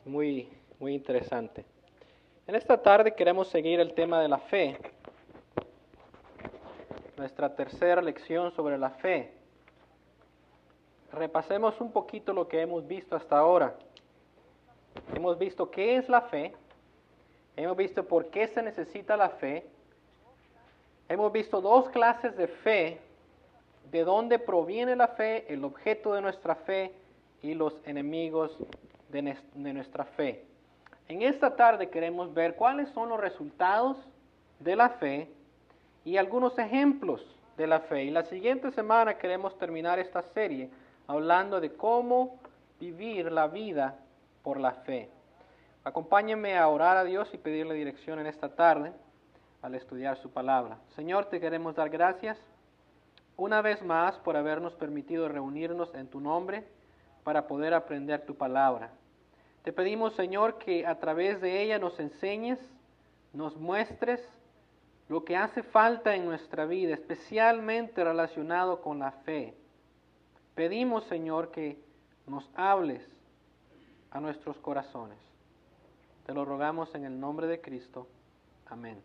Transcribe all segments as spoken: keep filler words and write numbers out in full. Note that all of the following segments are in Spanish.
muy, muy interesante. En esta tarde queremos seguir el tema de la fe, nuestra tercera lección sobre la fe. Repasemos un poquito lo que hemos visto hasta ahora. Hemos visto qué es la fe, hemos visto por qué se necesita la fe, hemos visto dos clases de fe, de dónde proviene la fe, el objeto de nuestra fe y los enemigos de, de nuestra fe. En esta tarde queremos ver cuáles son los resultados de la fe y algunos ejemplos de la fe. Y la siguiente semana queremos terminar esta serie hablando de cómo vivir la vida por la fe. Acompáñenme a orar a Dios y pedirle dirección en esta tarde al estudiar su palabra. Señor, te queremos dar gracias una vez más por habernos permitido reunirnos en tu nombre para poder aprender tu palabra. Te pedimos, Señor, que a través de ella nos enseñes, nos muestres lo que hace falta en nuestra vida, especialmente relacionado con la fe. Pedimos, Señor, que nos hables a nuestros corazones. Te lo rogamos en el nombre de Cristo. Amén.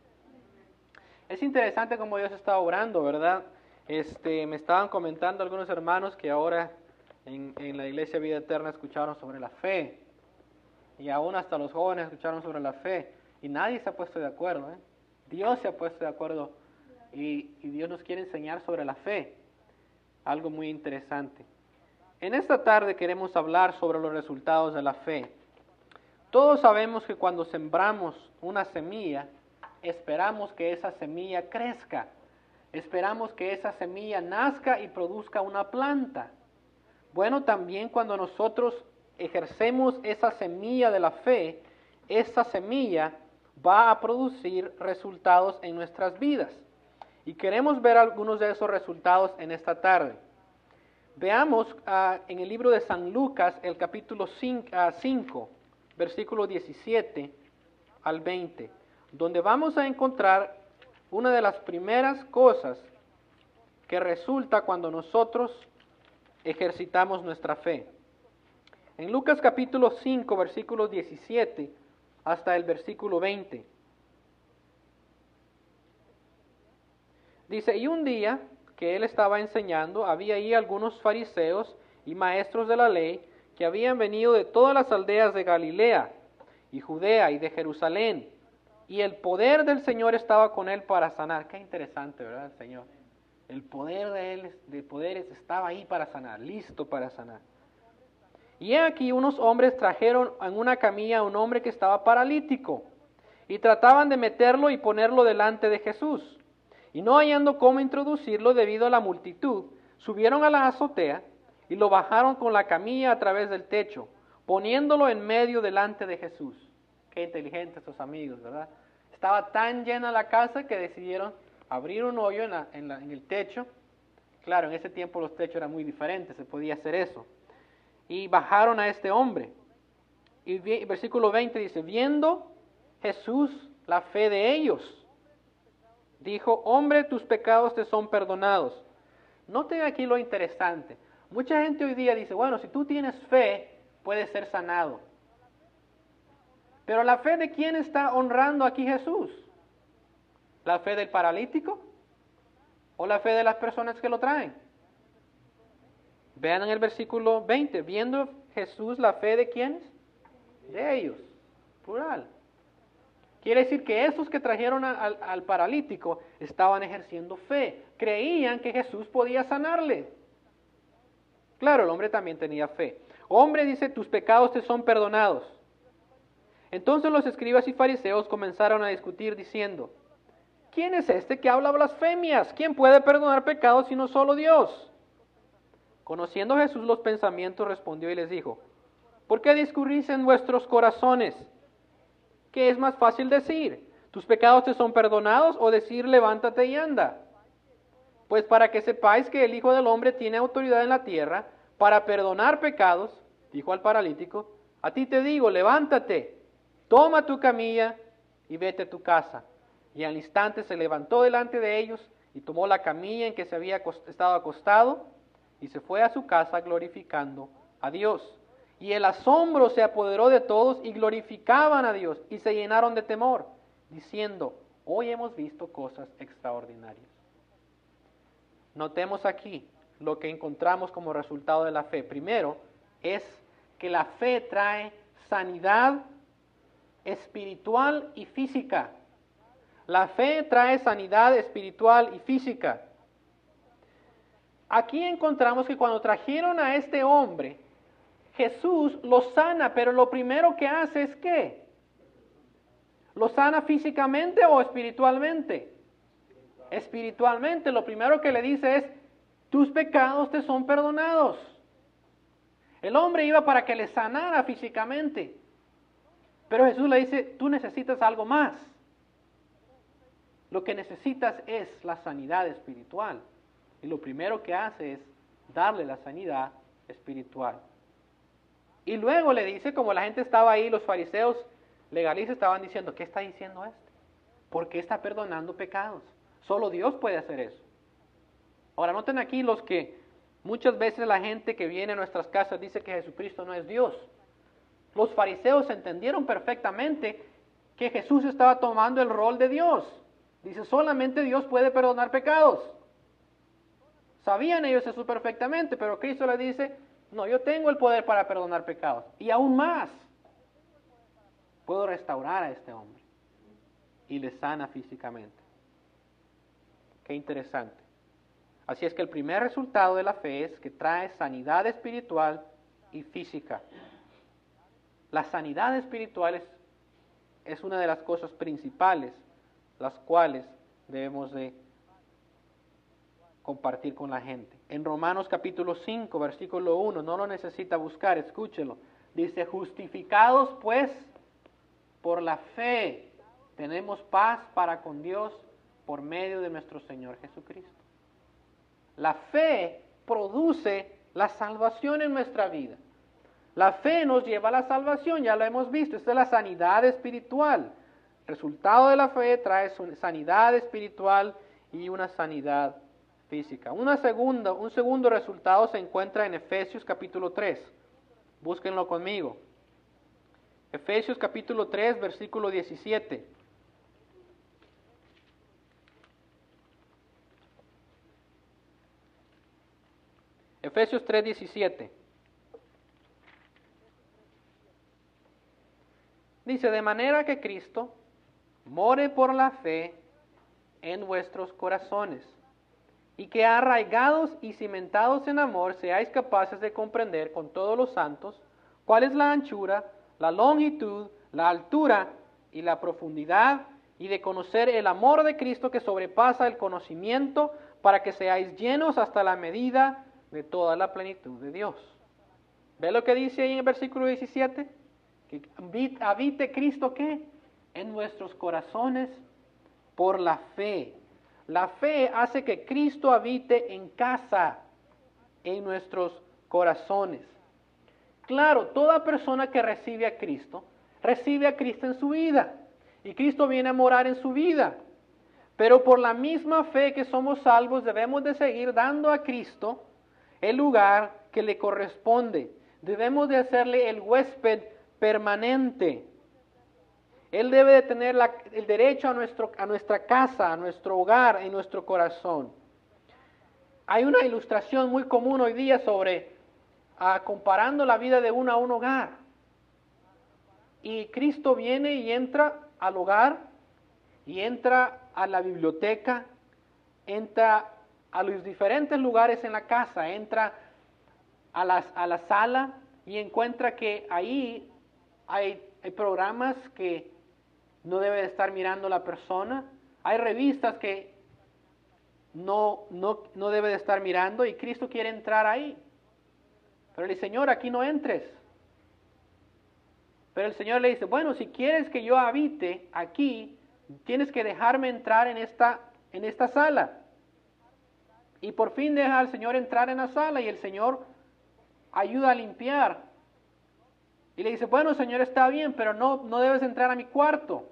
Es interesante cómo Dios está obrando, ¿verdad? Este, me estaban comentando algunos hermanos que ahora en, en la Iglesia Vida Eterna escucharon sobre la fe. Y aún hasta los jóvenes escucharon sobre la fe. Y nadie se ha puesto de acuerdo, ¿eh? Dios se ha puesto de acuerdo y, y Dios nos quiere enseñar sobre la fe. Algo muy interesante. En esta tarde queremos hablar sobre los resultados de la fe. Todos sabemos que cuando sembramos una semilla, esperamos que esa semilla crezca. Esperamos que esa semilla nazca y produzca una planta. Bueno, también cuando nosotros ejercemos esa semilla de la fe, esa semilla va a producir resultados en nuestras vidas. Y queremos ver algunos de esos resultados en esta tarde. Veamos uh, en el libro de San Lucas, el capítulo cinco, versículo diecisiete al veinte, donde vamos a encontrar una de las primeras cosas que resulta cuando nosotros ejercitamos nuestra fe. En Lucas capítulo cinco, versículo diecisiete hasta el versículo veinte. Dice, y un día que él estaba enseñando, había ahí algunos fariseos y maestros de la ley que habían venido de todas las aldeas de Galilea y Judea y de Jerusalén, y el poder del Señor estaba con él para sanar. Qué interesante, ¿verdad, el Señor? El poder de él, de poderes, estaba ahí para sanar, listo para sanar. Y he aquí unos hombres trajeron en una camilla a un hombre que estaba paralítico, y trataban de meterlo y ponerlo delante de Jesús. Y no hallando cómo introducirlo debido a la multitud, subieron a la azotea y lo bajaron con la camilla a través del techo, poniéndolo en medio delante de Jesús. Qué inteligentes estos amigos, ¿verdad? Estaba tan llena la casa que decidieron abrir un hoyo en, la, en, la, en el techo. Claro, en ese tiempo los techos eran muy diferentes, se podía hacer eso. Y bajaron a este hombre. Y versículo veinte dice, viendo Jesús la fe de ellos, dijo, hombre, tus pecados te son perdonados. Noten aquí lo interesante. Mucha gente hoy día dice, bueno, si tú tienes fe, puedes ser sanado. Pero la fe de quién está honrando aquí Jesús? ¿La fe del paralítico? ¿O la fe de las personas que lo traen? Vean en el versículo veinte, viendo Jesús la fe de quiénes? De ellos, plural. Quiere decir que esos que trajeron al, al paralítico estaban ejerciendo fe, creían que Jesús podía sanarle. Claro, el hombre también tenía fe. Hombre, dice, tus pecados te son perdonados. Entonces los escribas y fariseos comenzaron a discutir diciendo, ¿quién es este que habla blasfemias? ¿Quién puede perdonar pecados sino solo Dios? Conociendo Jesús los pensamientos, respondió y les dijo, ¿por qué discurrís en vuestros corazones? ¿Qué es más fácil decir? ¿Tus pecados te son perdonados? O decir, levántate y anda. Pues para que sepáis que el Hijo del Hombre tiene autoridad en la tierra para perdonar pecados, dijo al paralítico, a ti te digo, levántate, toma tu camilla y vete a tu casa. Y al instante se levantó delante de ellos y tomó la camilla en que se había estado acostado y se fue a su casa glorificando a Dios. Y el asombro se apoderó de todos y glorificaban a Dios y se llenaron de temor, diciendo, hoy hemos visto cosas extraordinarias. Notemos aquí lo que encontramos como resultado de la fe. Primero, es que la fe trae sanidad espiritual y física. La fe trae sanidad espiritual y física. Aquí encontramos que cuando trajeron a este hombre, Jesús lo sana, pero lo primero que hace es ¿qué? ¿Lo sana físicamente o espiritualmente? Espiritualmente, lo primero que le dice es, tus pecados te son perdonados. El hombre iba para que le sanara físicamente, pero Jesús le dice, tú necesitas algo más. Lo que necesitas es la sanidad espiritual. Y lo primero que hace es darle la sanidad espiritual. Y luego le dice, como la gente estaba ahí, los fariseos legalistas estaban diciendo, ¿qué está diciendo este? ¿Por qué está perdonando pecados? Solo Dios puede hacer eso. Ahora noten aquí los que muchas veces la gente que viene a nuestras casas dice que Jesucristo no es Dios. Los fariseos entendieron perfectamente que Jesús estaba tomando el rol de Dios. Dice, solamente Dios puede perdonar pecados. Sabían ellos eso perfectamente, pero Cristo les dice, no, yo tengo el poder para perdonar pecados. Y aún más, puedo restaurar a este hombre. Y le sana físicamente. Qué interesante. Así es que el primer resultado de la fe es que trae sanidad espiritual y física. La sanidad espiritual es, es una de las cosas principales, las cuales debemos de compartir con la gente. En Romanos capítulo cinco, versículo uno, no lo necesita buscar, escúchelo. Dice, justificados pues por la fe, tenemos paz para con Dios por medio de nuestro Señor Jesucristo. La fe produce la salvación en nuestra vida. La fe nos lleva a la salvación, ya lo hemos visto, esta es la sanidad espiritual. Resultado de la fe trae sanidad espiritual y una sanidad física. Una segunda, un segundo resultado se encuentra en Efesios capítulo tres. Búsquenlo conmigo. Efesios capítulo tres, versículo diecisiete. Efesios tres, diecisiete. Dice, de manera que Cristo more por la fe en vuestros corazones, y que arraigados y cimentados en amor seáis capaces de comprender con todos los santos cuál es la anchura, la longitud, la altura y la profundidad, y de conocer el amor de Cristo que sobrepasa el conocimiento, para que seáis llenos hasta la medida de toda la plenitud de Dios. ¿Ve lo que dice ahí en el versículo diecisiete? Que habite Cristo, ¿qué? En nuestros corazones por la fe. La fe hace que Cristo habite en casa, en nuestros corazones. Claro, toda persona que recibe a Cristo, recibe a Cristo en su vida. Y Cristo viene a morar en su vida. Pero por la misma fe que somos salvos, debemos de seguir dando a Cristo el lugar que le corresponde. Debemos de hacerle el huésped permanente. Él debe de tener la, el derecho a, nuestro, a nuestra casa, a nuestro hogar, en nuestro corazón. Hay una ilustración muy común hoy día sobre uh, comparando la vida de uno a un hogar. Y Cristo viene y entra al hogar, y entra a la biblioteca, entra a los diferentes lugares en la casa, entra a, las, a la sala y encuentra que ahí hay, hay programas que no debe de estar mirando la persona, hay revistas que no, no, no debe de estar mirando, y Cristo quiere entrar ahí. Pero el Señor, aquí no entres. Pero el Señor le dice, bueno, si quieres que yo habite aquí, tienes que dejarme entrar en esta, en esta sala. Y por fin deja al Señor entrar en la sala, y el Señor ayuda a limpiar. Y le dice, bueno, Señor, está bien, pero no, no debes entrar a mi cuarto.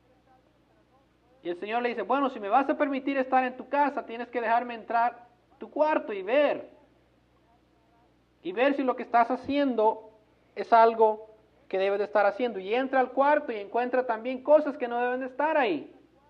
Y el Señor le dice, bueno, si me vas a permitir estar en tu casa, tienes que dejarme entrar a tu cuarto y ver. Y ver si lo que estás haciendo es algo que debe de estar haciendo. Y entra al cuarto y encuentra también cosas que no deben de estar ahí.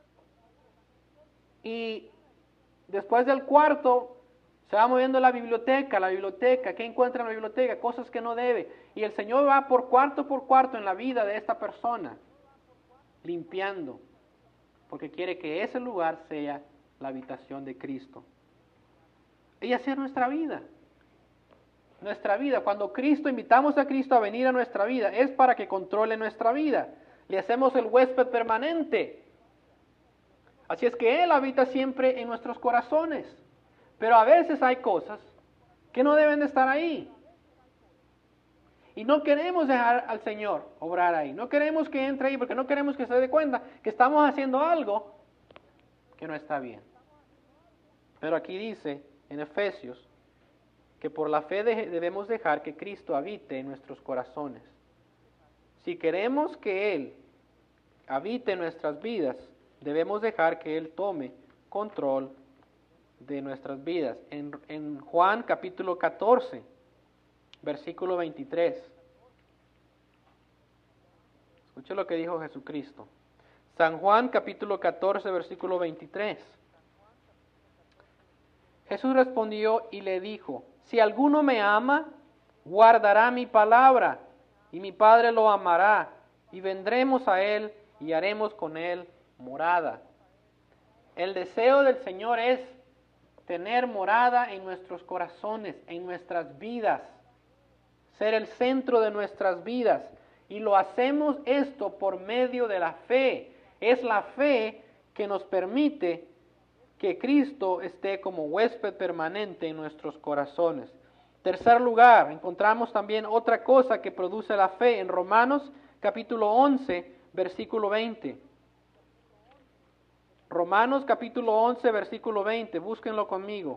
Y después del cuarto, se va moviendo la biblioteca, la biblioteca, ¿qué encuentra en la biblioteca? Cosas que no debe. Y el Señor va por cuarto por cuarto en la vida de esta persona, limpiando, porque quiere que ese lugar sea la habitación de Cristo. Y así es nuestra vida. Nuestra vida, cuando Cristo, invitamos a Cristo a venir a nuestra vida, es para que controle nuestra vida. Le hacemos el huésped permanente. Así es que Él habita siempre en nuestros corazones. Pero a veces hay cosas que no deben de estar ahí. Y no queremos dejar al Señor obrar ahí. No queremos que entre ahí porque no queremos que se dé cuenta que estamos haciendo algo que no está bien. Pero aquí dice en Efesios que por la fe de- debemos dejar que Cristo habite en nuestros corazones. Si queremos que Él habite en nuestras vidas, debemos dejar que Él tome control de nuestras vidas. En, en Juan capítulo catorce, versículo veintitrés. Escuche lo que dijo Jesucristo. San Juan capítulo catorce, versículo veintitrés. Jesús respondió y le dijo, si alguno me ama, guardará mi palabra, y mi Padre lo amará, y vendremos a él y haremos con él morada. El deseo del Señor es tener morada en nuestros corazones, en nuestras vidas, ser el centro de nuestras vidas. Y lo hacemos esto por medio de la fe. Es la fe que nos permite que Cristo esté como huésped permanente en nuestros corazones. Tercer lugar, encontramos también otra cosa que produce la fe en Romanos capítulo once, versículo veinte. Romanos capítulo once, versículo veinte, búsquenlo conmigo.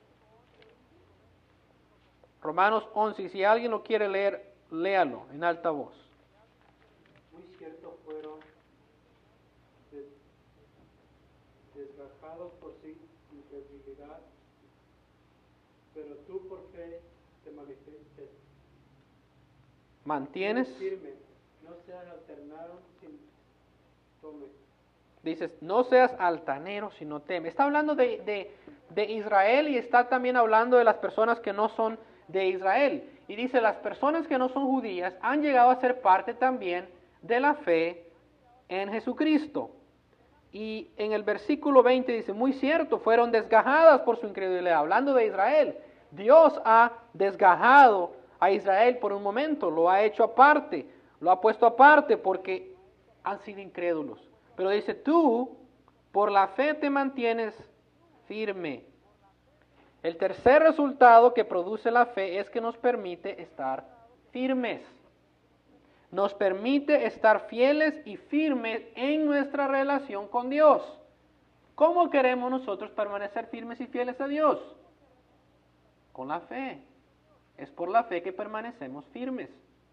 Romanos once, y si alguien lo quiere leer, léalo en alta voz. Muy cierto fueron des- desgajados por su incredulidad, pero tú por fe te manifiestas. ¿Mantienes? Firme, no seas alternado sin tome. Dices, no seas altanero, sino teme. Está hablando de, de, de Israel y está también hablando de las personas que no son de Israel. Y dice, las personas que no son judías han llegado a ser parte también de la fe en Jesucristo. Y en el versículo veinte dice, muy cierto, fueron desgajadas por su incredulidad. Hablando de Israel, Dios ha desgajado a Israel por un momento, lo ha hecho aparte, lo ha puesto aparte porque han sido incrédulos. Pero dice, tú por la fe te mantienes firme. El tercer resultado que produce la fe es que nos permite estar firmes. Nos permite estar fieles y firmes en nuestra relación con Dios. ¿Cómo queremos nosotros permanecer firmes y fieles a Dios? Con la fe. Es por la fe que permanecemos firmes.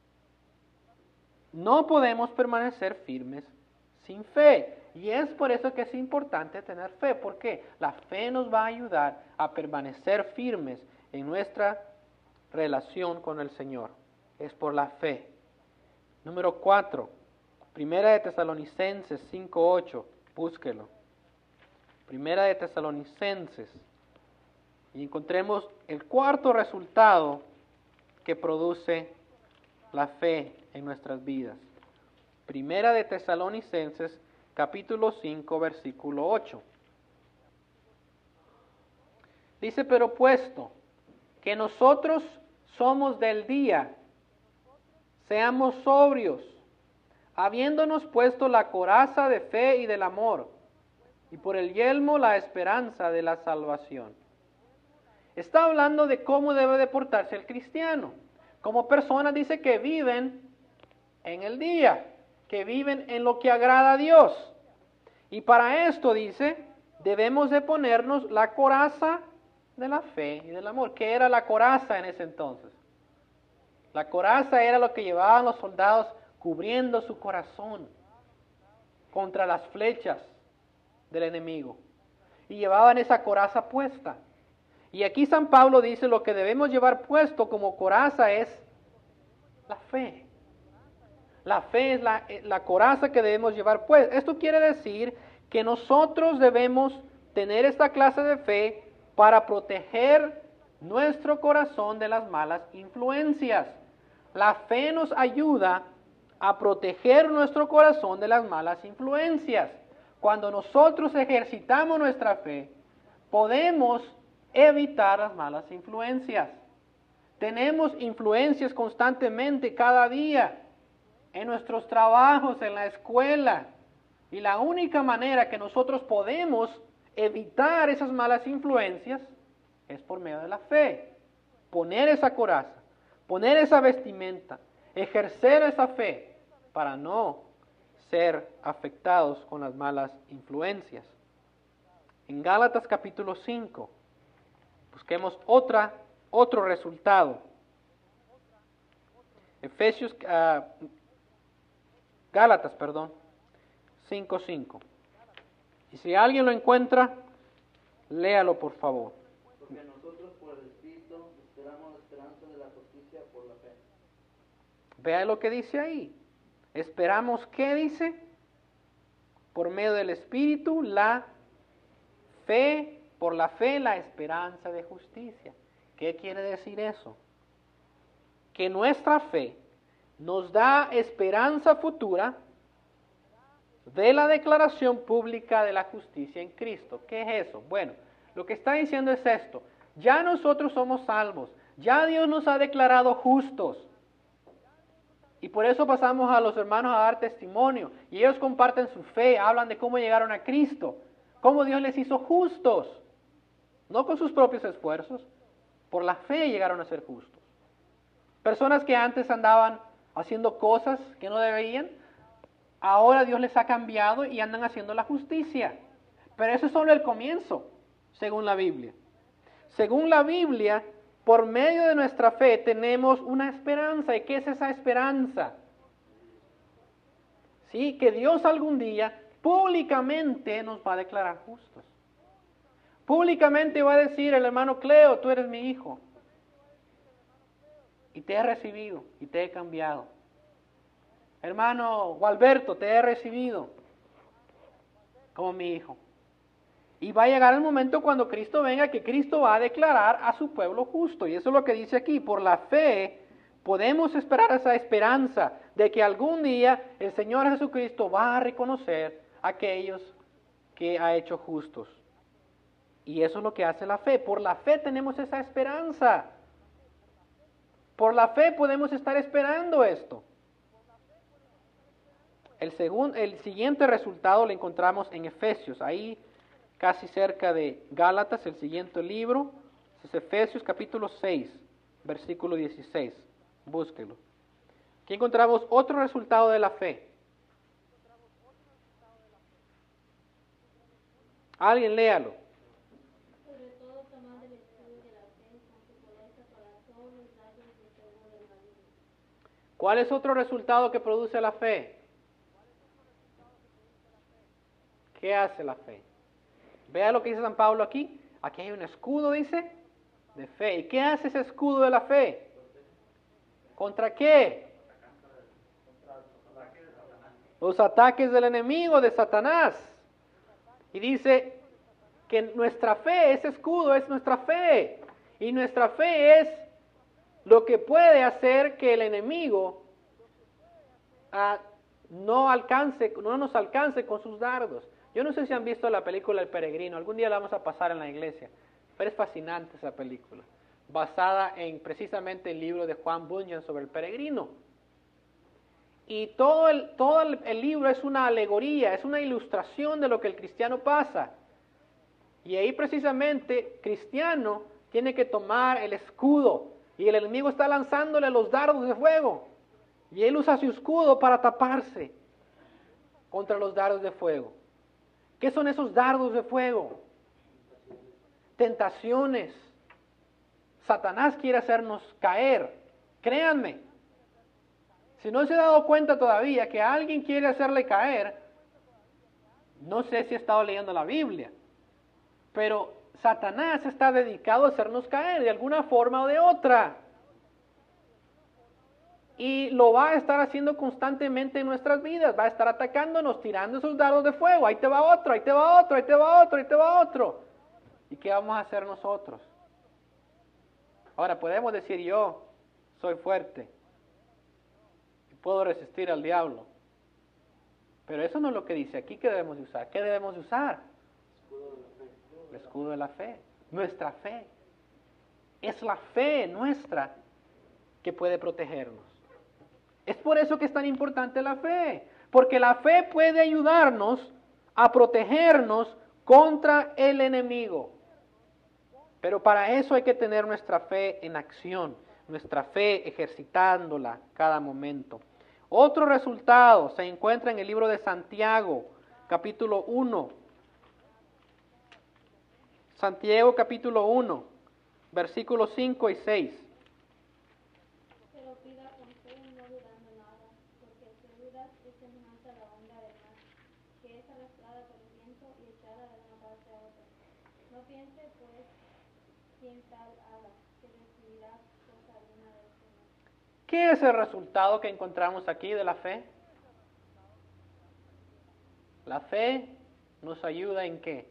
No podemos permanecer firmes sin fe. Y es por eso que es importante tener fe. ¿Por qué? La fe nos va a ayudar a permanecer firmes en nuestra relación con el Señor. Es por la fe. Número cuatro. Primera de Tesalonicenses cinco ocho. Búsquelo. Primera de Tesalonicenses. Y encontremos el cuarto resultado que produce la fe en nuestras vidas. Primera de Tesalonicenses, capítulo cinco, versículo ocho. Dice, pero puesto que nosotros somos del día, seamos sobrios, habiéndonos puesto la coraza de fe y del amor, y por el yelmo la esperanza de la salvación. Está hablando de cómo debe de portarse el cristiano. Como personas, dice, que viven en el día, que viven en lo que agrada a Dios. Y para esto, dice, debemos de ponernos la coraza de la fe y del amor. ¿Qué era la coraza en ese entonces? La coraza era lo que llevaban los soldados cubriendo su corazón contra las flechas del enemigo. Y llevaban esa coraza puesta. Y aquí San Pablo dice, lo que debemos llevar puesto como coraza es La fe. La fe es la, la coraza que debemos llevar. Pues esto quiere decir que nosotros debemos tener esta clase de fe para proteger nuestro corazón de las malas influencias. La fe nos ayuda a proteger nuestro corazón de las malas influencias. Cuando nosotros ejercitamos nuestra fe, podemos evitar las malas influencias. Tenemos influencias constantemente cada día en nuestros trabajos, en la escuela. Y la única manera que nosotros podemos evitar esas malas influencias es por medio de la fe. Poner esa coraza, poner esa vestimenta, ejercer esa fe para no ser afectados con las malas influencias. En Gálatas capítulo cinco, busquemos otra, otro resultado. Efesios, uh, Gálatas, perdón, cinco cinco. Y si alguien lo encuentra, léalo por favor. Porque nosotros por el Espíritu esperamos la esperanza de la justicia por la fe. Vea lo que dice ahí. Esperamos, ¿qué dice? Por medio del Espíritu, la fe, por la fe, la esperanza de justicia. ¿Qué quiere decir eso? Que nuestra fe nos da esperanza futura de la declaración pública de la justicia en Cristo. ¿Qué es eso? Bueno, lo que está diciendo es esto. Ya nosotros somos salvos. Ya Dios nos ha declarado justos. Y por eso pasamos a los hermanos a dar testimonio. Y ellos comparten su fe, hablan de cómo llegaron a Cristo. Cómo Dios les hizo justos. No con sus propios esfuerzos. Por la fe llegaron a ser justos. Personas que antes andaban haciendo cosas que no debían, ahora Dios les ha cambiado y andan haciendo la justicia. Pero eso es solo el comienzo, según la Biblia. Según la Biblia, por medio de nuestra fe tenemos una esperanza. ¿Y qué es esa esperanza? Sí, que Dios algún día públicamente nos va a declarar justos. Públicamente va a decir el hermano Cleo, tú eres mi hijo. Y te he recibido y te he cambiado. Hermano Gualberto, te he recibido como mi hijo. Y va a llegar el momento cuando Cristo venga, que Cristo va a declarar a su pueblo justo. Y eso es lo que dice aquí. Por la fe podemos esperar esa esperanza de que algún día el Señor Jesucristo va a reconocer a aquellos que ha hecho justos. Y eso es lo que hace la fe. Por la fe tenemos esa esperanza. Por la fe podemos estar esperando esto. El, segundo, el siguiente resultado lo encontramos en Efesios, ahí casi cerca de Gálatas, el siguiente libro, es Efesios capítulo seis, versículo dieciséis. Búsquelo. Aquí encontramos otro resultado de la fe. Alguien léalo. Sobre todo tomad el escudo de la fe, con que podáis apagar todos los dardos del fuego del maligno. ¿Cuál es otro resultado que produce la fe? ¿Qué hace la fe? Vea lo que dice San Pablo aquí. Aquí hay un escudo, dice, de fe. ¿Y qué hace ese escudo de la fe? ¿Contra qué? Los ataques del enemigo, de Satanás. Y dice que nuestra fe, ese escudo es nuestra fe. Y nuestra fe es lo que puede hacer que el enemigo uh, no alcance, no nos alcance con sus dardos. Yo no sé si han visto la película El Peregrino, algún día la vamos a pasar en la iglesia, pero es fascinante esa película, basada en precisamente el libro de Juan Bunyan sobre el peregrino. Y todo el, todo el, el libro es una alegoría, es una ilustración de lo que el cristiano pasa. Y ahí precisamente cristiano tiene que tomar el escudo, y el enemigo está lanzándole los dardos de fuego, y él usa su escudo para taparse contra los dardos de fuego. ¿Qué son esos dardos de fuego? Tentaciones. Satanás quiere hacernos caer. Créanme, si no se ha dado cuenta todavía que alguien quiere hacerle caer, no sé si ha estado leyendo la Biblia, pero Satanás está dedicado a hacernos caer de alguna forma o de otra. y lo va a estar haciendo constantemente en nuestras vidas. Va a estar atacándonos, tirando esos dardos de fuego. Ahí te va otro, ahí te va otro, ahí te va otro, ahí te va otro. ¿Y qué vamos a hacer nosotros? Ahora, podemos decir, yo soy fuerte y puedo resistir al diablo. Pero eso no es lo que dice aquí que debemos de usar. ¿Qué debemos de usar? El escudo de la fe. Nuestra fe. Es la fe nuestra que puede protegernos. Es por eso que es tan importante la fe. Porque la fe puede ayudarnos a protegernos contra el enemigo. Pero para eso hay que tener nuestra fe en acción, nuestra fe ejercitándola cada momento. Otro resultado se encuentra en el libro de Santiago, capítulo uno. Santiago, capítulo uno, versículos cinco y seis. Pero pida con fe, no dudando nada, porque el que duda es semejante a la onda del mar, que es arrastrada por el viento y echada de una parte a otra. No piense, pues, quien tal haga, que recibirá cosa alguna del Señor. ¿Qué es el resultado que encontramos aquí de la fe? La fe nos ayuda ¿en qué?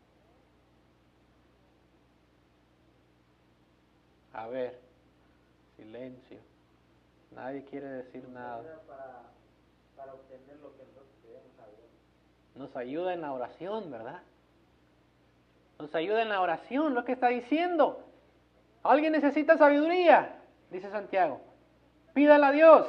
A ver, silencio. Nadie quiere decir nada. Para, para obtener lo que nosotros queremos a Dios. Nos ayuda en la oración, ¿verdad? Nos ayuda en la oración, lo que está diciendo. ¿Alguien necesita sabiduría? Dice Santiago. Pídala a Dios.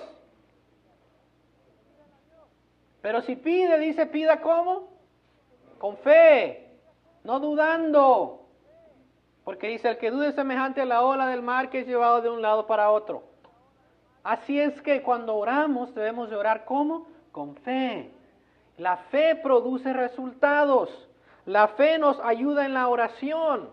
Pero si pide, dice, pida ¿cómo? Con fe, no dudando. Porque dice, el que dude es semejante a la ola del mar que es llevado de un lado para otro. Así es que cuando oramos debemos de orar ¿cómo? Con fe. La fe produce resultados. La fe nos ayuda en la oración.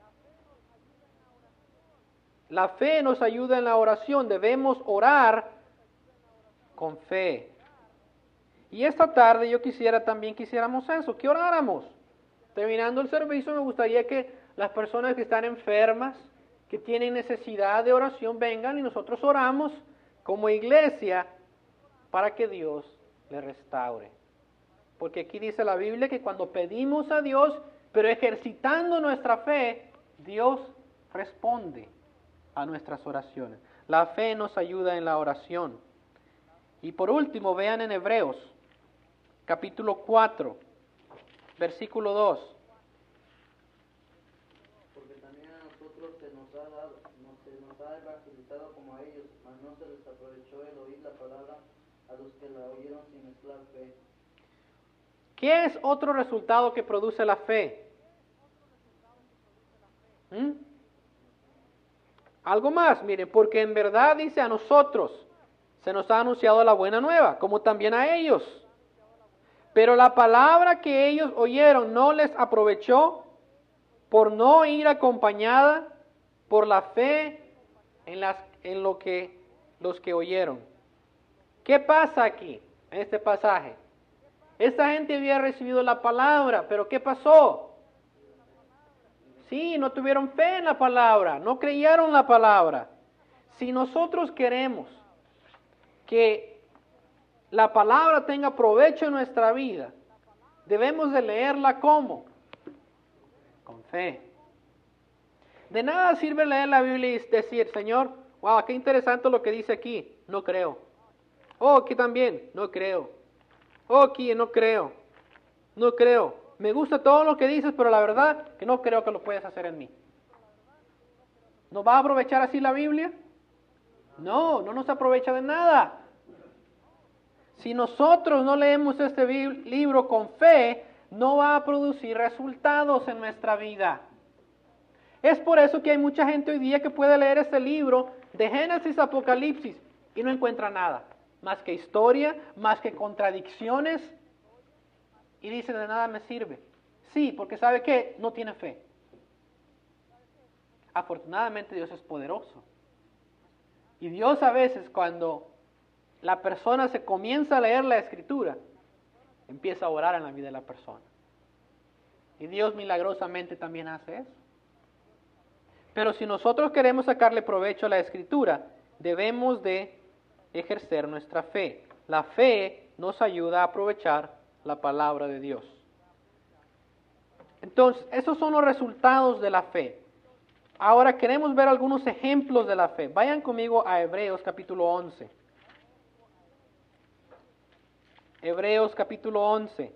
La fe nos ayuda en la oración. Debemos orar con fe. Y esta tarde yo quisiera también quisiéramos eso, que oráramos. Terminando el servicio me gustaría que las personas que están enfermas, que tienen necesidad de oración, vengan y nosotros oramos como iglesia para que Dios les restaure. Porque aquí dice la Biblia que cuando pedimos a Dios, pero ejercitando nuestra fe, Dios responde a nuestras oraciones. La fe nos ayuda en la oración. Y por último, vean en Hebreos, capítulo cuatro, versículo dos. Porque también a nosotros se nos ha dado, no, se nos ha evangelizado como a ellos, mas no se les aprovechó el oír la palabra a los que la oyeron sin mezclar fe. ¿Qué es otro resultado que produce la fe? ¿Mm? Algo más, miren, porque en verdad dice a nosotros, se nos ha anunciado la buena nueva, como también a ellos. Pero la palabra que ellos oyeron no les aprovechó por no ir acompañada por la fe en, las, en lo que los que oyeron. ¿Qué pasa aquí, en este pasaje? Esta gente había recibido la palabra, pero ¿qué pasó? Sí, no tuvieron fe en la palabra, no creyeron la palabra. Si nosotros queremos que la palabra tenga provecho en nuestra vida, debemos de leerla ¿cómo? Con fe. De nada sirve leer la Biblia y decir, Señor, wow, qué interesante lo que dice aquí, no creo. Oh, aquí también, no creo. Oh, aquí no creo, no creo. Me gusta todo lo que dices, pero la verdad que no creo que lo puedas hacer en mí. ¿Nos va a aprovechar así la Biblia? No, no nos aprovecha de nada. Si nosotros no leemos este libro con fe, no va a producir resultados en nuestra vida. Es por eso que hay mucha gente hoy día que puede leer este libro de Génesis a Apocalipsis y no encuentra nada, más que historia, más que contradicciones, y dice de nada me sirve. Sí, porque ¿sabe qué? No tiene fe. Afortunadamente Dios es poderoso. Y Dios a veces cuando la persona se comienza a leer la Escritura, empieza a orar en la vida de la persona. Y Dios milagrosamente también hace eso. Pero si nosotros queremos sacarle provecho a la Escritura, debemos de ejercer nuestra fe. La fe nos ayuda a aprovechar la palabra de Dios. Entonces, esos son los resultados de la fe. Ahora queremos ver algunos ejemplos de la fe. Vayan conmigo a Hebreos capítulo once. Hebreos capítulo once.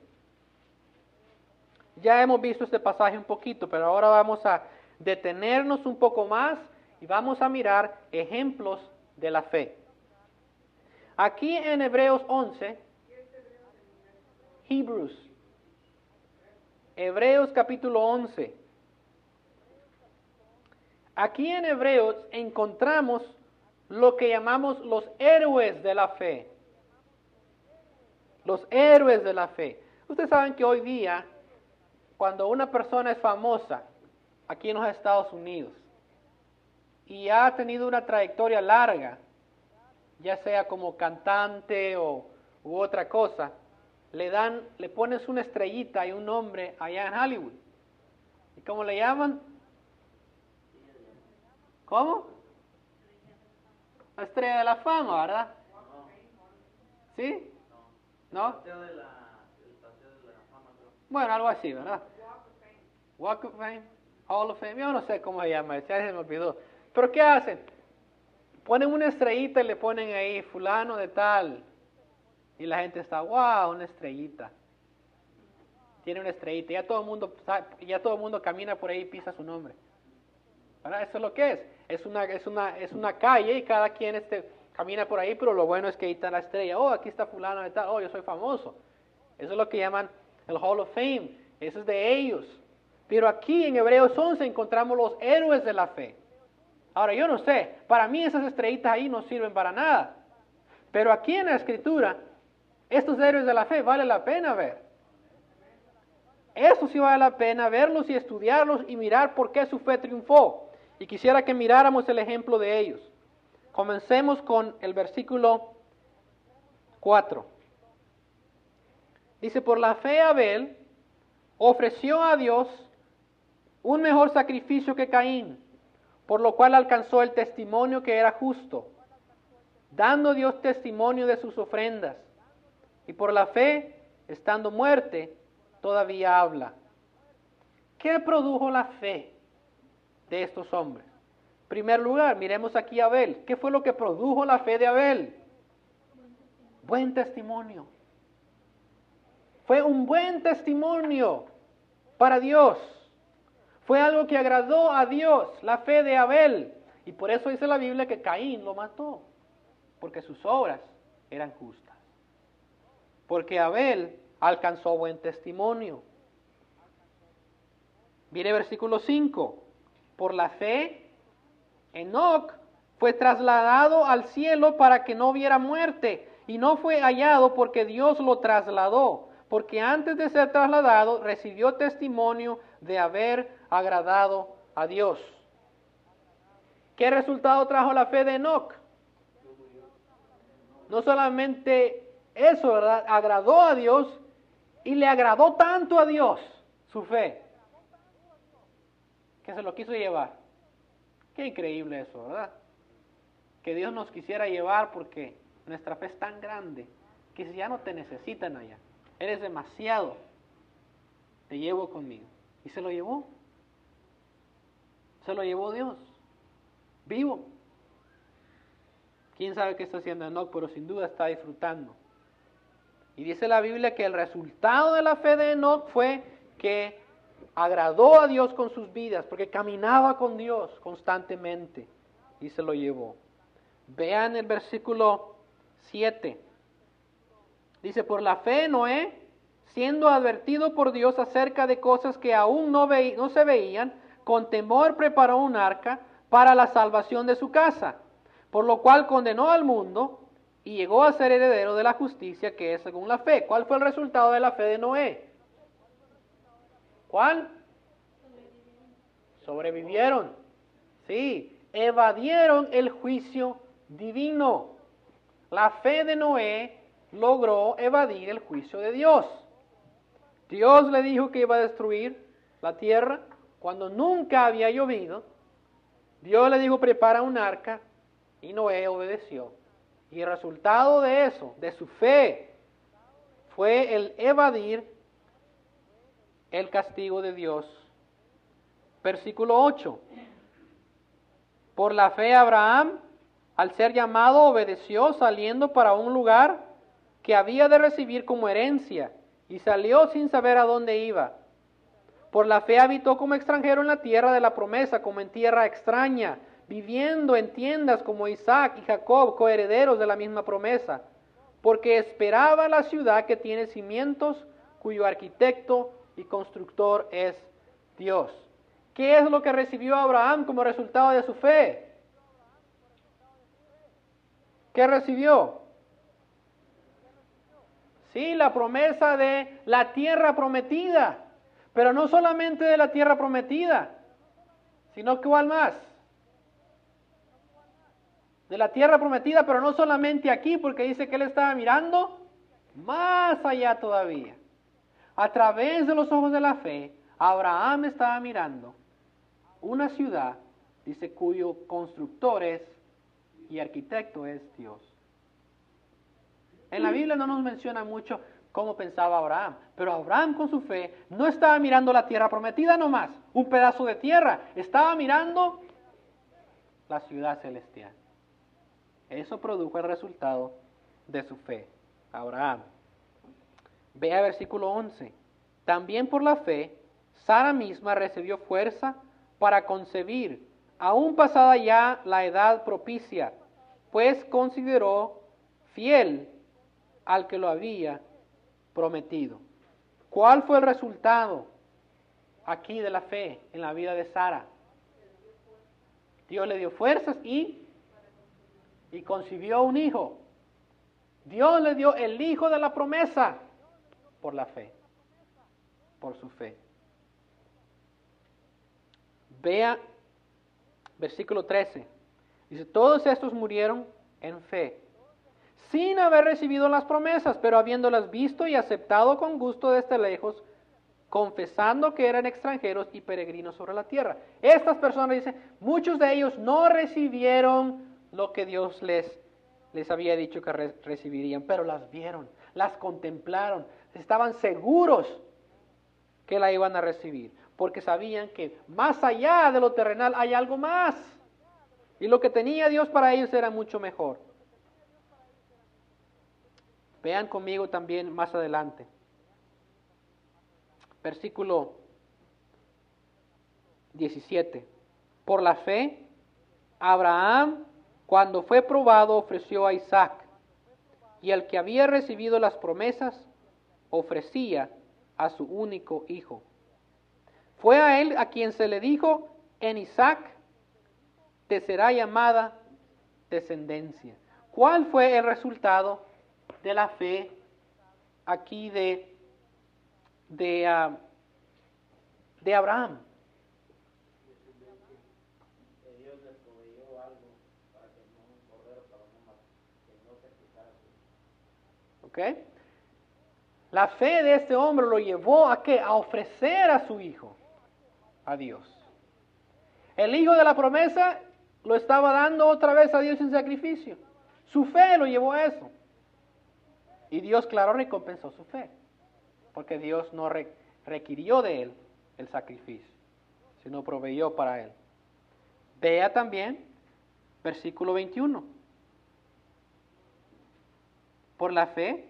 Ya hemos visto este pasaje un poquito, pero ahora vamos a detenernos un poco más y vamos a mirar ejemplos de la fe. Aquí en Hebreos once, Hebrews, Hebreos capítulo once. Aquí en Hebreos encontramos lo que llamamos los héroes de la fe. Los héroes de la fe. Ustedes saben que hoy día, cuando una persona es famosa aquí en los Estados Unidos y ha tenido una trayectoria larga, ya sea como cantante o u otra cosa, le dan, le pones una estrellita y un nombre allá en Hollywood. ¿Y cómo le llaman? ¿Cómo? La estrella de la fama, ¿verdad? ¿Sí? ¿No? Bueno, algo así, ¿verdad? Walk of Fame, Hall of Fame, yo no sé cómo se llama, ya se me olvidó. Pero ¿qué hacen? Ponen una estrellita y le ponen ahí fulano de tal. Y la gente está, wow, una estrellita. Tiene una estrellita. Ya todo el mundo, ya todo el mundo camina por ahí y pisa su nombre. ¿Verdad? Eso es lo que es. Es una, es una, es una calle y cada quien este, camina por ahí, pero lo bueno es que ahí está la estrella. Oh, aquí está fulano de tal. Oh, yo soy famoso. Eso es lo que llaman el Hall of Fame. Eso es de ellos. Pero aquí en Hebreos once encontramos los héroes de la fe. Ahora, yo no sé, para mí esas estrellitas ahí no sirven para nada. Pero aquí en la Escritura, estos héroes de la fe vale la pena ver. Eso sí vale la pena verlos y estudiarlos y mirar por qué su fe triunfó. Y quisiera que miráramos el ejemplo de ellos. Comencemos con el versículo cuatro. Dice, por la fe Abel ofreció a Dios un mejor sacrificio que Caín, por lo cual alcanzó el testimonio que era justo, dando Dios testimonio de sus ofrendas. Y por la fe, estando muerte, todavía habla. ¿Qué produjo la fe de estos hombres? En primer lugar, miremos aquí a Abel. ¿Qué fue lo que produjo la fe de Abel? Buen testimonio. Fue un buen testimonio para Dios. Fue algo que agradó a Dios, la fe de Abel. Y por eso dice la Biblia que Caín lo mató, porque sus obras eran justas. Porque Abel alcanzó buen testimonio. Mire versículo cinco. Por la fe, Enoc fue trasladado al cielo para que no viera muerte, y no fue hallado porque Dios lo trasladó, porque antes de ser trasladado recibió testimonio de haber agradado a Dios. ¿Qué resultado trajo la fe de Enoc? No solamente eso, ¿verdad? Agradó a Dios y le agradó tanto a Dios su fe, que se lo quiso llevar. Qué increíble eso, ¿verdad? Que Dios nos quisiera llevar porque nuestra fe es tan grande que si ya no te necesitan allá, eres demasiado, te llevo conmigo. Y se lo llevó. Se lo llevó Dios, vivo. Quién sabe qué está haciendo Enoc, pero sin duda está disfrutando. Y dice la Biblia que el resultado de la fe de Enoc fue que agradó a Dios con sus vidas, porque caminaba con Dios constantemente y se lo llevó. Vean el versículo siete. Dice, por la fe Noé, siendo advertido por Dios acerca de cosas que aún no, ve, no se veían, con temor preparó un arca para la salvación de su casa, por lo cual condenó al mundo y llegó a ser heredero de la justicia que es según la fe. ¿Cuál fue el resultado de la fe de Noé? ¿Cuál? Sobrevivieron. Sí, evadieron el juicio divino. La fe de Noé logró evadir el juicio de Dios. Dios le dijo que iba a destruir la tierra cuando nunca había llovido. Dios le dijo, prepara un arca, y Noé obedeció Y el resultado de eso, de su fe, fue el evadir el castigo de Dios. Versículo ocho. Por la fe Abraham, al ser llamado, obedeció saliendo para un lugar que había de recibir como herencia, y salió sin saber a dónde iba. Por la fe habitó como extranjero en la tierra de la promesa, como en tierra extraña, viviendo en tiendas como Isaac y Jacob, coherederos de la misma promesa, porque esperaba la ciudad que tiene cimientos, cuyo arquitecto y constructor es Dios. ¿Qué es lo que recibió Abraham como resultado de su fe? ¿Qué recibió? Sí, la promesa de la tierra prometida, pero no solamente de la tierra prometida, sino que ¿cuál más? De la tierra prometida, pero no solamente aquí, porque dice que él estaba mirando más allá todavía. A través de los ojos de la fe, Abraham estaba mirando una ciudad, dice, cuyo constructor es y arquitecto es Dios. En la Biblia no nos menciona mucho cómo pensaba Abraham, pero Abraham con su fe no estaba mirando la tierra prometida nomás, un pedazo de tierra, estaba mirando la ciudad celestial. Eso produjo el resultado de su fe, Abraham. Vea versículo once. También por la fe, Sara misma recibió fuerza para concebir, aún pasada ya la edad propicia, pues consideró fiel al que lo había prometido. ¿Cuál fue el resultado aquí de la fe en la vida de Sara? Dios le dio fuerzas y y concibió un hijo. Dios le dio el hijo de la promesa por la fe, por su fe. Vea versículo trece. Dice, todos estos murieron en fe, sin haber recibido las promesas, pero habiéndolas visto y aceptado con gusto desde lejos, confesando que eran extranjeros y peregrinos sobre la tierra. Estas personas, dicen, muchos de ellos no recibieron lo que Dios les, les había dicho que re- recibirían, pero las vieron, las contemplaron, estaban seguros que la iban a recibir, porque sabían que más allá de lo terrenal hay algo más, y lo que tenía Dios para ellos era mucho mejor. Vean conmigo también más adelante, versículo diecisiete. Por la fe, Abraham, cuando fue probado, ofreció a Isaac, y el que había recibido las promesas, ofrecía a su único hijo. Fue a él a quien se le dijo, en Isaac te será llamada descendencia. ¿Cuál fue el resultado de la fe aquí de, de, uh, de Abraham? ¿Okay? La fe de este hombre lo llevó a ¿qué? A ofrecer a su hijo a Dios. El hijo de la promesa lo estaba dando otra vez a Dios en sacrificio. Su fe lo llevó a eso. Y Dios, claro, recompensó su fe, porque Dios no re- requirió de él el sacrificio, sino proveyó para él. Vea también versículo veintiuno. Por la fe,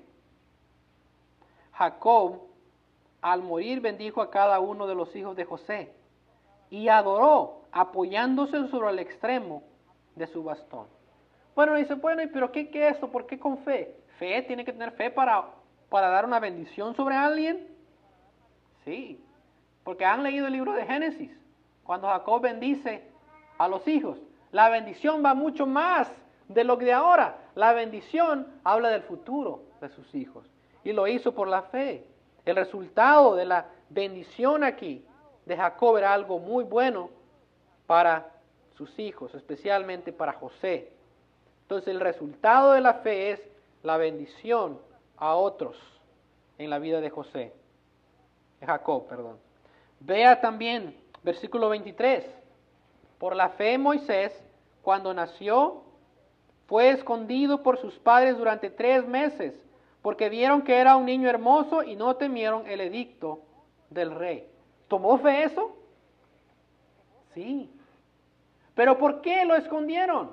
Jacob, al morir, bendijo a cada uno de los hijos de José y adoró, apoyándose sobre el extremo de su bastón. Bueno, dice, bueno, pero ¿qué, qué es esto? ¿Por qué con fe? ¿Fe? ¿Tiene que tener fe para, para dar una bendición sobre alguien? Sí, porque han leído el libro de Génesis, cuando Jacob bendice a los hijos. La bendición va mucho más de lo que de ahora. La bendición habla del futuro de sus hijos. Y lo hizo por la fe. El resultado de la bendición aquí de Jacob era algo muy bueno para sus hijos, especialmente para José. Entonces el resultado de la fe es la bendición a otros en la vida de José, de Jacob, perdón. Vea también versículo veintitrés. Por la fe Moisés, cuando nació, fue escondido por sus padres durante tres meses, porque vieron que era un niño hermoso y no temieron el edicto del rey. ¿Tomó fe eso? Sí. ¿Pero por qué lo escondieron?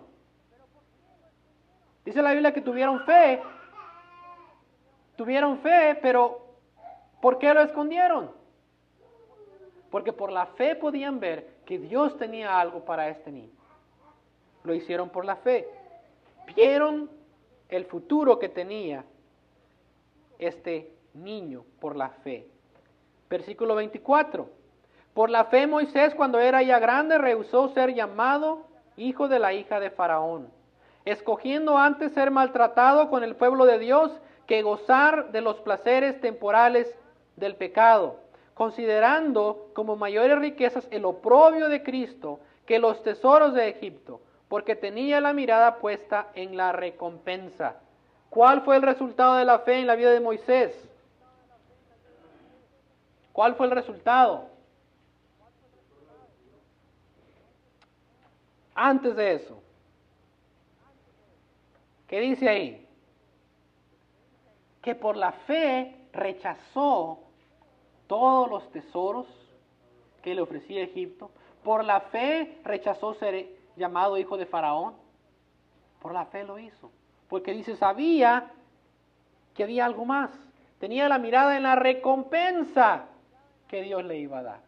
Dice la Biblia que tuvieron fe. Tuvieron fe, pero ¿por qué lo escondieron? Porque por la fe podían ver que Dios tenía algo para este niño. Lo hicieron por la fe. Vieron el futuro que tenía este niño por la fe. Versículo veinticuatro. Por la fe Moisés, cuando era ya grande, rehusó ser llamado hijo de la hija de Faraón, escogiendo antes ser maltratado con el pueblo de Dios que gozar de los placeres temporales del pecado, considerando como mayores riquezas el oprobio de Cristo que los tesoros de Egipto, porque tenía la mirada puesta en la recompensa. ¿Cuál fue el resultado de la fe en la vida de Moisés? ¿Cuál fue el resultado? Antes de eso, ¿qué dice ahí? Que por la fe rechazó todos los tesoros que le ofrecía Egipto. Por la fe rechazó ser llamado hijo de Faraón. Por la fe lo hizo. Porque dice, sabía que había algo más. Tenía la mirada en la recompensa que Dios le iba a dar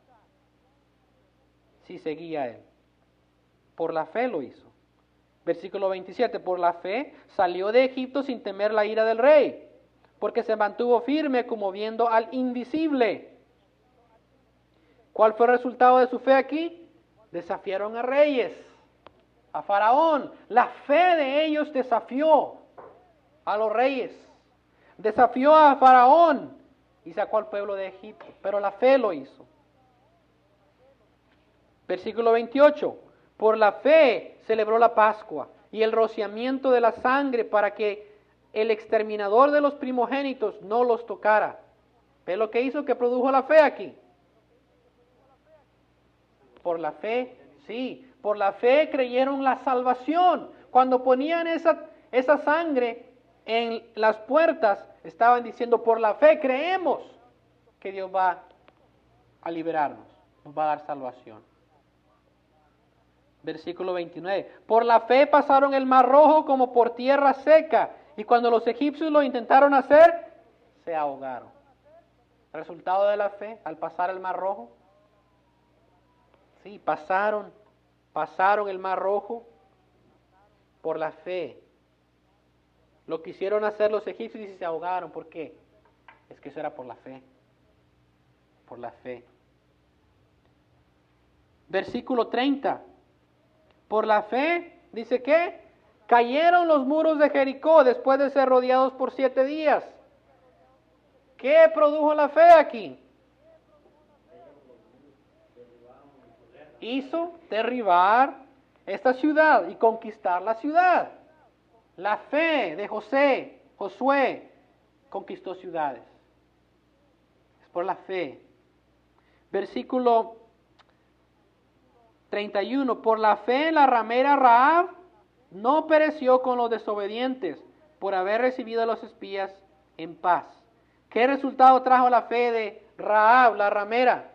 si seguía a él. Por la fe lo hizo. Versículo veintisiete, por la fe salió de Egipto sin temer la ira del rey, porque se mantuvo firme como viendo al invisible. ¿Cuál fue el resultado de su fe aquí? Desafiaron a reyes, a Faraón. La fe de ellos desafió a los reyes, desafió a Faraón y sacó al pueblo de Egipto, pero la fe lo hizo. Versículo veintiocho, por la fe celebró la Pascua y el rociamiento de la sangre para que el exterminador de los primogénitos no los tocara. ¿Ve lo que hizo? ¿Que produjo la fe aquí? Por la fe, sí, por la fe creyeron la salvación. Cuando ponían esa, esa sangre en las puertas, estaban diciendo, por la fe creemos que Dios va a liberarnos, nos va a dar salvación. Versículo veintinueve, por la fe pasaron el mar rojo como por tierra seca, y cuando los egipcios lo intentaron hacer, se ahogaron. ¿Resultado de la fe al pasar el mar rojo? Sí, pasaron, pasaron el mar rojo por la fe. Lo quisieron hacer los egipcios y se ahogaron. ¿Por qué? Es que eso era por la fe. Por la fe. Versículo treinta. Por la fe, dice que cayeron los muros de Jericó después de ser rodeados por siete días. ¿Qué produjo la fe aquí? Hizo derribar esta ciudad y conquistar la ciudad. La fe de José, Josué, conquistó ciudades. Es por la fe. Versículo treinta y uno. Por la fe la ramera Rahab no pereció con los desobedientes por haber recibido a los espías en paz. ¿Qué resultado trajo la fe de Rahab, la ramera?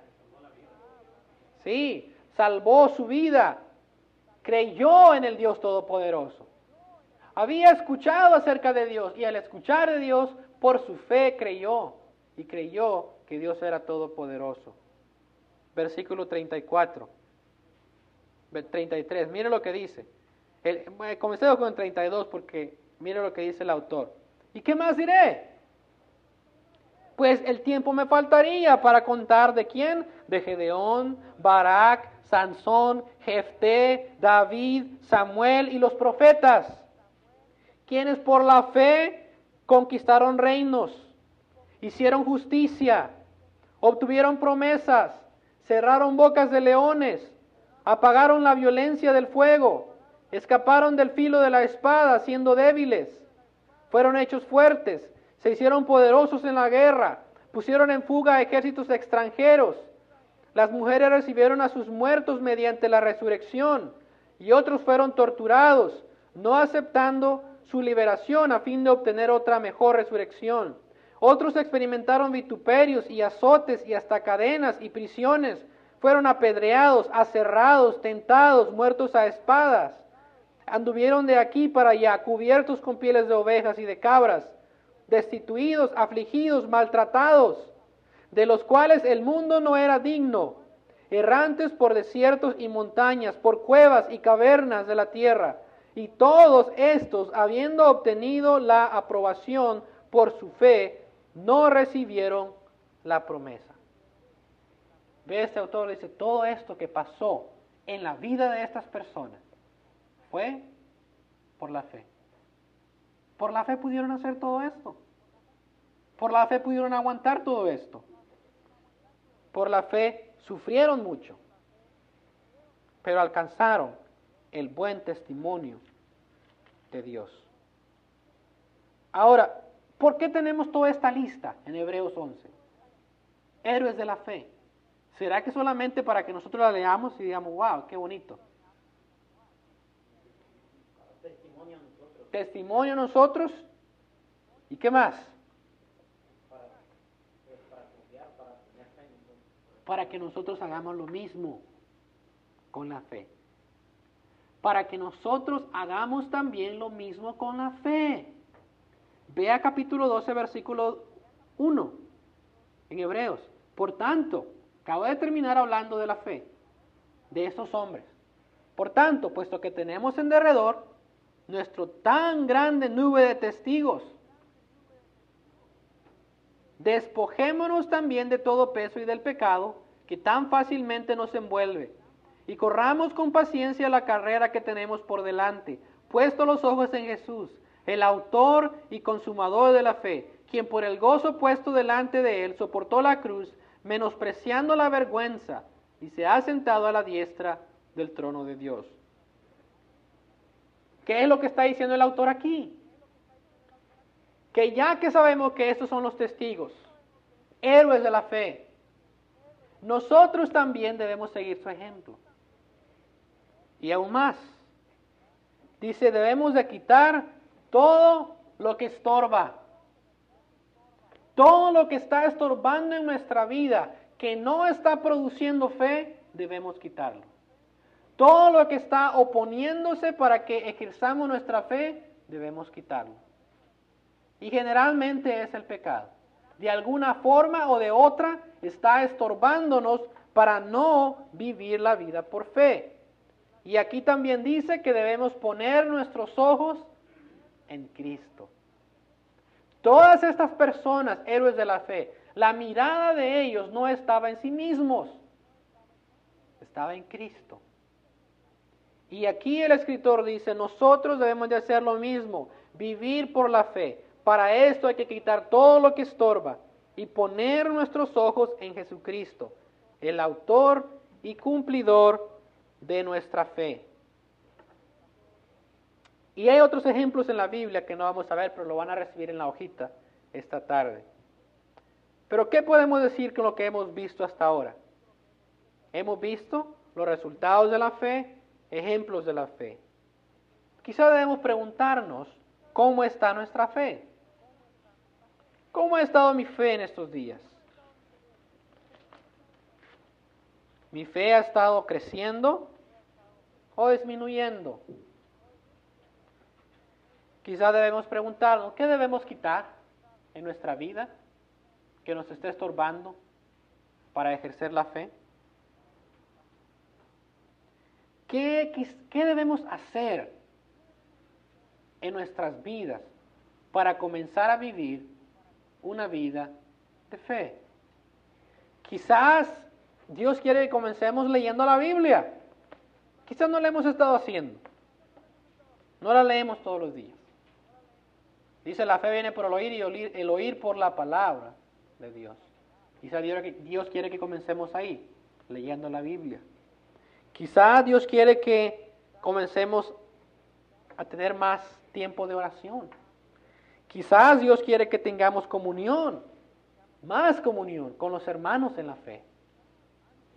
Sí, salvó su vida. Creyó en el Dios Todopoderoso. Había escuchado acerca de Dios y al escuchar de Dios, por su fe creyó y creyó que Dios era todopoderoso. Versículo treinta y cuatro. treinta y tres, mire lo que dice. El, comencemos con el treinta y dos porque mire lo que dice el autor. ¿Y qué más diré? Pues el tiempo me faltaría para contar de quién, de Gedeón, Barak, Sansón, Jefté, David, Samuel y los profetas, quienes por la fe conquistaron reinos, hicieron justicia, obtuvieron promesas, cerraron bocas de leones, apagaron la violencia del fuego, escaparon del filo de la espada siendo débiles, fueron hechos fuertes, se hicieron poderosos en la guerra, pusieron en fuga a ejércitos extranjeros. Las mujeres recibieron a sus muertos mediante la resurrección y otros fueron torturados. no aceptando su liberación a fin de obtener otra mejor resurrección. Otros experimentaron vituperios y azotes y hasta cadenas y prisiones. Fueron apedreados, aserrados, tentados, muertos a espadas. Anduvieron de aquí para allá, cubiertos con pieles de ovejas y de cabras, destituidos, afligidos, maltratados, de los cuales el mundo no era digno, errantes por desiertos y montañas, por cuevas y cavernas de la tierra. Y todos estos, habiendo obtenido la aprobación por su fe, no recibieron la promesa. Ve, este autor dice, todo esto que pasó en la vida de estas personas fue por la fe. Por la fe pudieron hacer todo esto. Por la fe pudieron aguantar todo esto. Por la fe sufrieron mucho, pero alcanzaron el buen testimonio de Dios. Ahora, ¿por qué tenemos toda esta lista en Hebreos once? Héroes de la fe. ¿Será que solamente para que nosotros la leamos y digamos, wow, qué bonito? Testimonio a nosotros. Testimonio a nosotros. ¿Y qué más? Para, pues, para confiar, para tener fe en nosotros. Para que nosotros hagamos lo mismo con la fe. Para que nosotros hagamos también lo mismo con la fe. Vea capítulo doce, versículo uno, en Hebreos. Por tanto, acabo de terminar hablando de la fe, de estos hombres. Por tanto, puesto que tenemos en derredor nuestro tan grande nube de testigos, despojémonos también de todo peso y del pecado que tan fácilmente nos envuelve, y corramos con paciencia la carrera que tenemos por delante, puesto los ojos en Jesús, el autor y consumador de la fe, quien por el gozo puesto delante de él soportó la cruz, menospreciando la vergüenza, y se ha sentado a la diestra del trono de Dios. ¿Qué es lo que está diciendo el autor aquí? Que ya que sabemos que estos son los testigos, héroes de la fe, nosotros también debemos seguir su ejemplo. Y aún más, dice, debemos de quitar todo lo que estorba. Todo lo que está estorbando en nuestra vida, que no está produciendo fe, debemos quitarlo. Todo lo que está oponiéndose para que ejerzamos nuestra fe, debemos quitarlo. Y generalmente es el pecado. De alguna forma o de otra está estorbándonos para no vivir la vida por fe. Y aquí también dice que debemos poner nuestros ojos en Cristo. Todas estas personas, héroes de la fe, la mirada de ellos no estaba en sí mismos, estaba en Cristo. Y aquí el escritor dice, nosotros debemos de hacer lo mismo, vivir por la fe. Para esto hay que quitar todo lo que estorba y poner nuestros ojos en Jesucristo, el autor y cumplidor de nuestra fe. Y hay otros ejemplos en la Biblia que no vamos a ver, pero lo van a recibir en la hojita esta tarde. Pero ¿qué podemos decir con lo que hemos visto hasta ahora? Hemos visto los resultados de la fe, ejemplos de la fe. Quizá debemos preguntarnos, ¿cómo está nuestra fe? ¿Cómo ha estado mi fe en estos días? ¿Mi fe ha estado creciendo o disminuyendo? Quizá debemos preguntarnos, ¿qué debemos quitar en nuestra vida que nos esté estorbando para ejercer la fe? ¿Qué, qué debemos hacer en nuestras vidas para comenzar a vivir una vida de fe? Quizás Dios quiere que comencemos leyendo la Biblia. Quizás no la hemos estado haciendo. No la leemos todos los días. Dice, la fe viene por el oír y oír, el oír por la palabra de Dios. Quizá Dios quiere que comencemos ahí, leyendo la Biblia. Quizá Dios quiere que comencemos a tener más tiempo de oración. Quizás Dios quiere que tengamos comunión, más comunión con los hermanos en la fe.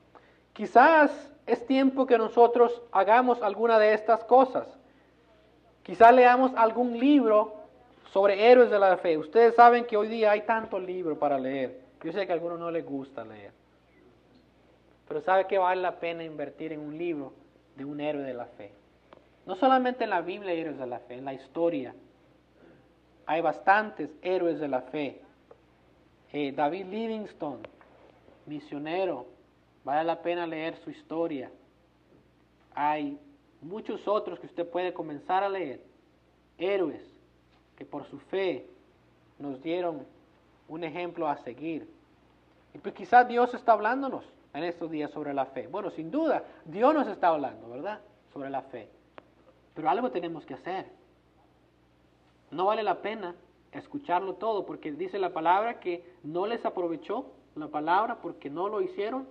Quizás es tiempo que nosotros hagamos alguna de estas cosas. Quizá leamos algún libro sobre héroes de la fe. Ustedes saben que hoy día hay tantos libros para leer. Yo sé que a algunos no les gusta leer. Pero sabe que vale la pena invertir en un libro de un héroe de la fe. No solamente en la Biblia hay héroes de la fe, en la historia hay bastantes héroes de la fe. Eh, David Livingstone, misionero, vale la pena leer su historia. Hay muchos otros que usted puede comenzar a leer, héroes que por su fe nos dieron un ejemplo a seguir. Y pues quizás Dios está hablándonos en estos días sobre la fe. Bueno, sin duda, Dios nos está hablando, ¿verdad? Sobre la fe. Pero algo tenemos que hacer. No vale la pena escucharlo todo, porque dice la palabra que no les aprovechó la palabra porque no lo hicieron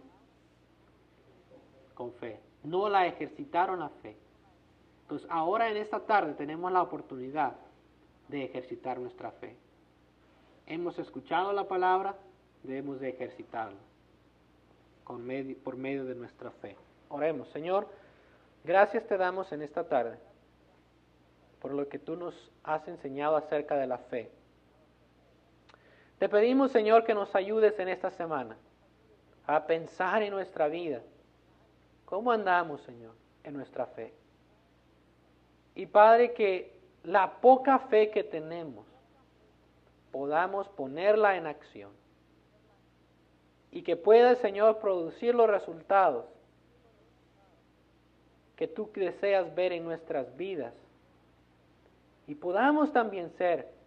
con fe. No la ejercitaron la fe. Entonces ahora en esta tarde tenemos la oportunidad de ejercitar nuestra fe. Hemos escuchado la palabra, debemos de ejercitarla con medio, por medio de nuestra fe. Oremos. Señor, gracias te damos en esta tarde por lo que tú nos has enseñado acerca de la fe. Te pedimos, Señor, que nos ayudes en esta semana a pensar en nuestra vida. ¿Cómo andamos, Señor, en nuestra fe? Y Padre, que la poca fe que tenemos podamos ponerla en acción. Y que pueda, Señor, producir los resultados que tú deseas ver en nuestras vidas. Y podamos también ser